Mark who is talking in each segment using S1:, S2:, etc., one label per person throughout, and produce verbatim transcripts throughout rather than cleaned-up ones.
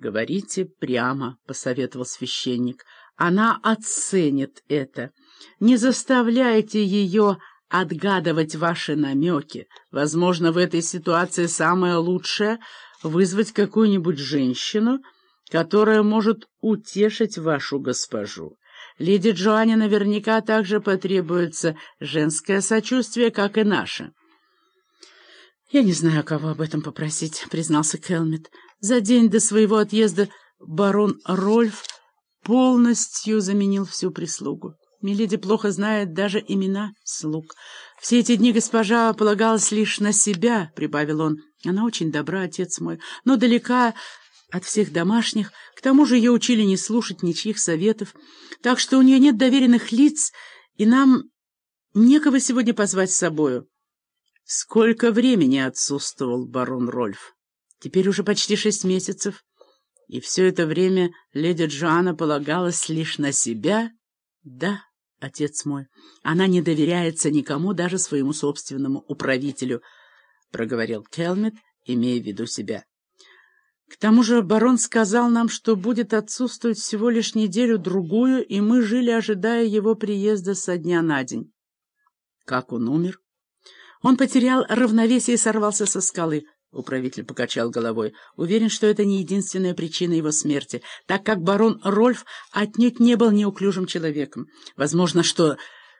S1: «Говорите прямо», — посоветовал священник. «Она оценит это. Не заставляйте ее отгадывать ваши намеки. Возможно, в этой ситуации самое лучшее — вызвать какую-нибудь женщину, которая может утешить вашу госпожу. Леди Джоанне наверняка также потребуется женское сочувствие, как и наше». «Я не знаю, кого об этом попросить», — признался Келмит. «За день до своего отъезда барон Рольф полностью заменил всю прислугу. Миледи плохо знает даже имена слуг. Все эти дни госпожа полагалась лишь на себя», — прибавил он. «Она очень добра, отец мой, но далека от всех домашних. К тому же ее учили не слушать ничьих советов. Так что у нее нет доверенных лиц, и нам некого сегодня позвать с собою». «Сколько времени отсутствовал барон Рольф?» «Теперь уже почти шесть месяцев. И все это время леди Джоанна полагалась лишь на себя?» «Да, отец мой, она не доверяется никому, даже своему собственному управителю», — проговорил Келмит, имея в виду себя. «К тому же барон сказал нам, что будет отсутствовать всего лишь неделю-другую, и мы жили, ожидая его приезда со дня на день». «Как он умер?» «Он потерял равновесие и сорвался со скалы», — управитель покачал головой. «Уверен, что это не единственная причина его смерти, так как барон Рольф отнюдь не был неуклюжим человеком. Возможно, что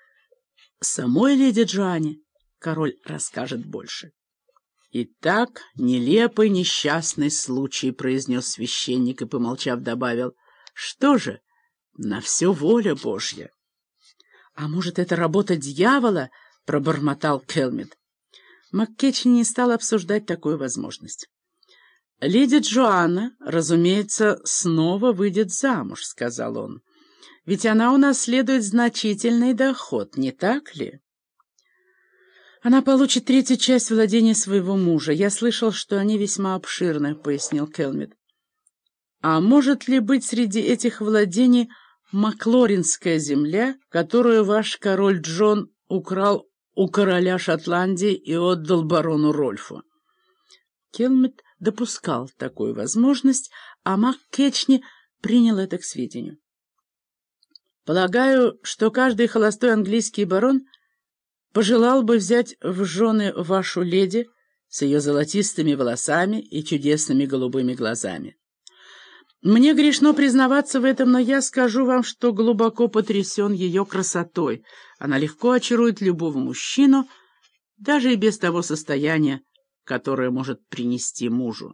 S1: самой леди Джоанне король расскажет больше». «Итак, нелепый несчастный случай», — произнес священник и, помолчав, добавил. «Что же, на все воля Божья». «А может, это работа дьявола?» — пробормотал Келмит. МакКетчни не стал обсуждать такую возможность. «Леди Джоанна, разумеется, снова выйдет замуж», — сказал он. «Ведь она унаследует значительный доход, не так ли?» «Она получит третью часть владения своего мужа. Я слышал, что они весьма обширны», — пояснил Келмит. «А может ли быть среди этих владений Маклоринская земля, которую ваш король Джон украл у короля Шотландии и отдал барону Рольфу?» Келмит допускал такую возможность, а МакКетчни принял это к сведению. «Полагаю, что каждый холостой английский барон пожелал бы взять в жены вашу леди с ее золотистыми волосами и чудесными голубыми глазами. Мне грешно признаваться в этом, но я скажу вам, что глубоко потрясен ее красотой. Она легко очарует любого мужчину, даже и без того состояния, которое может принести мужу».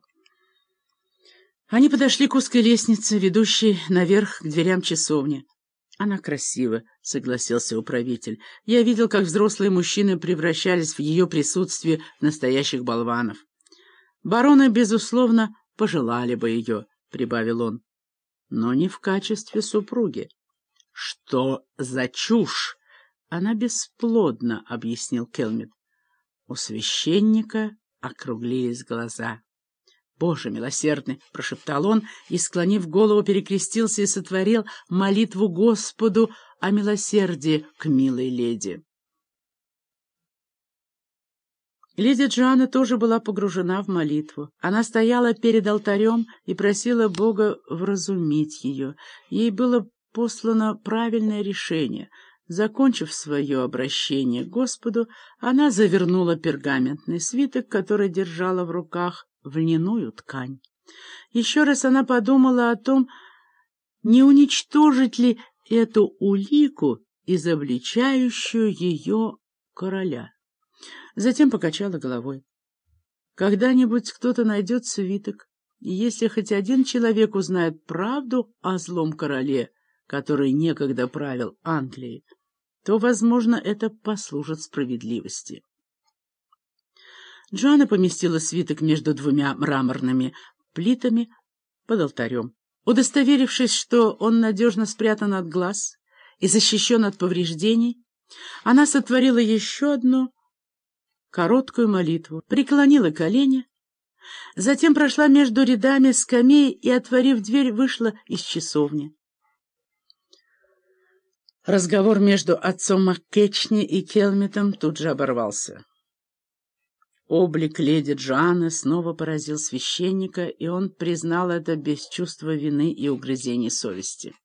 S1: Они подошли к узкой лестнице, ведущей наверх к дверям часовни. «Она красива», — согласился управитель. «Я видел, как взрослые мужчины превращались в ее присутствии в настоящих болванов. Бароны, безусловно, пожелали бы ее», — прибавил он, — «но не в качестве супруги». «Что за чушь?» «Она бесплодна», — объяснил Келмит. У священника округлились глаза. «Боже милосердный!» — прошептал он и, склонив голову, перекрестился и сотворил молитву Господу о милосердии к милой леди. Леди Джоанна тоже была погружена в молитву. Она стояла перед алтарем и просила Бога вразумить ее. Ей было послано правильное решение. Закончив свое обращение к Господу, она завернула пергаментный свиток, который держала в руках, в льняную ткань. Еще раз она подумала о том, не уничтожить ли эту улику, изобличающую ее короля. Затем покачала головой. Когда-нибудь кто-то найдет свиток, и если хоть один человек узнает правду о злом короле, который некогда правил Англией, то, возможно, это послужит справедливости. Джоанна поместила свиток между двумя мраморными плитами под алтарем. Удостоверившись, что он надежно спрятан от глаз и защищен от повреждений, она сотворила еще одну короткую молитву, преклонила колени, затем прошла между рядами скамей и, отворив дверь, вышла из часовни. Разговор между отцом МакКетчни и Келмитом тут же оборвался. Облик леди Джоанны снова поразил священника, и он признал это без чувства вины и угрызений совести.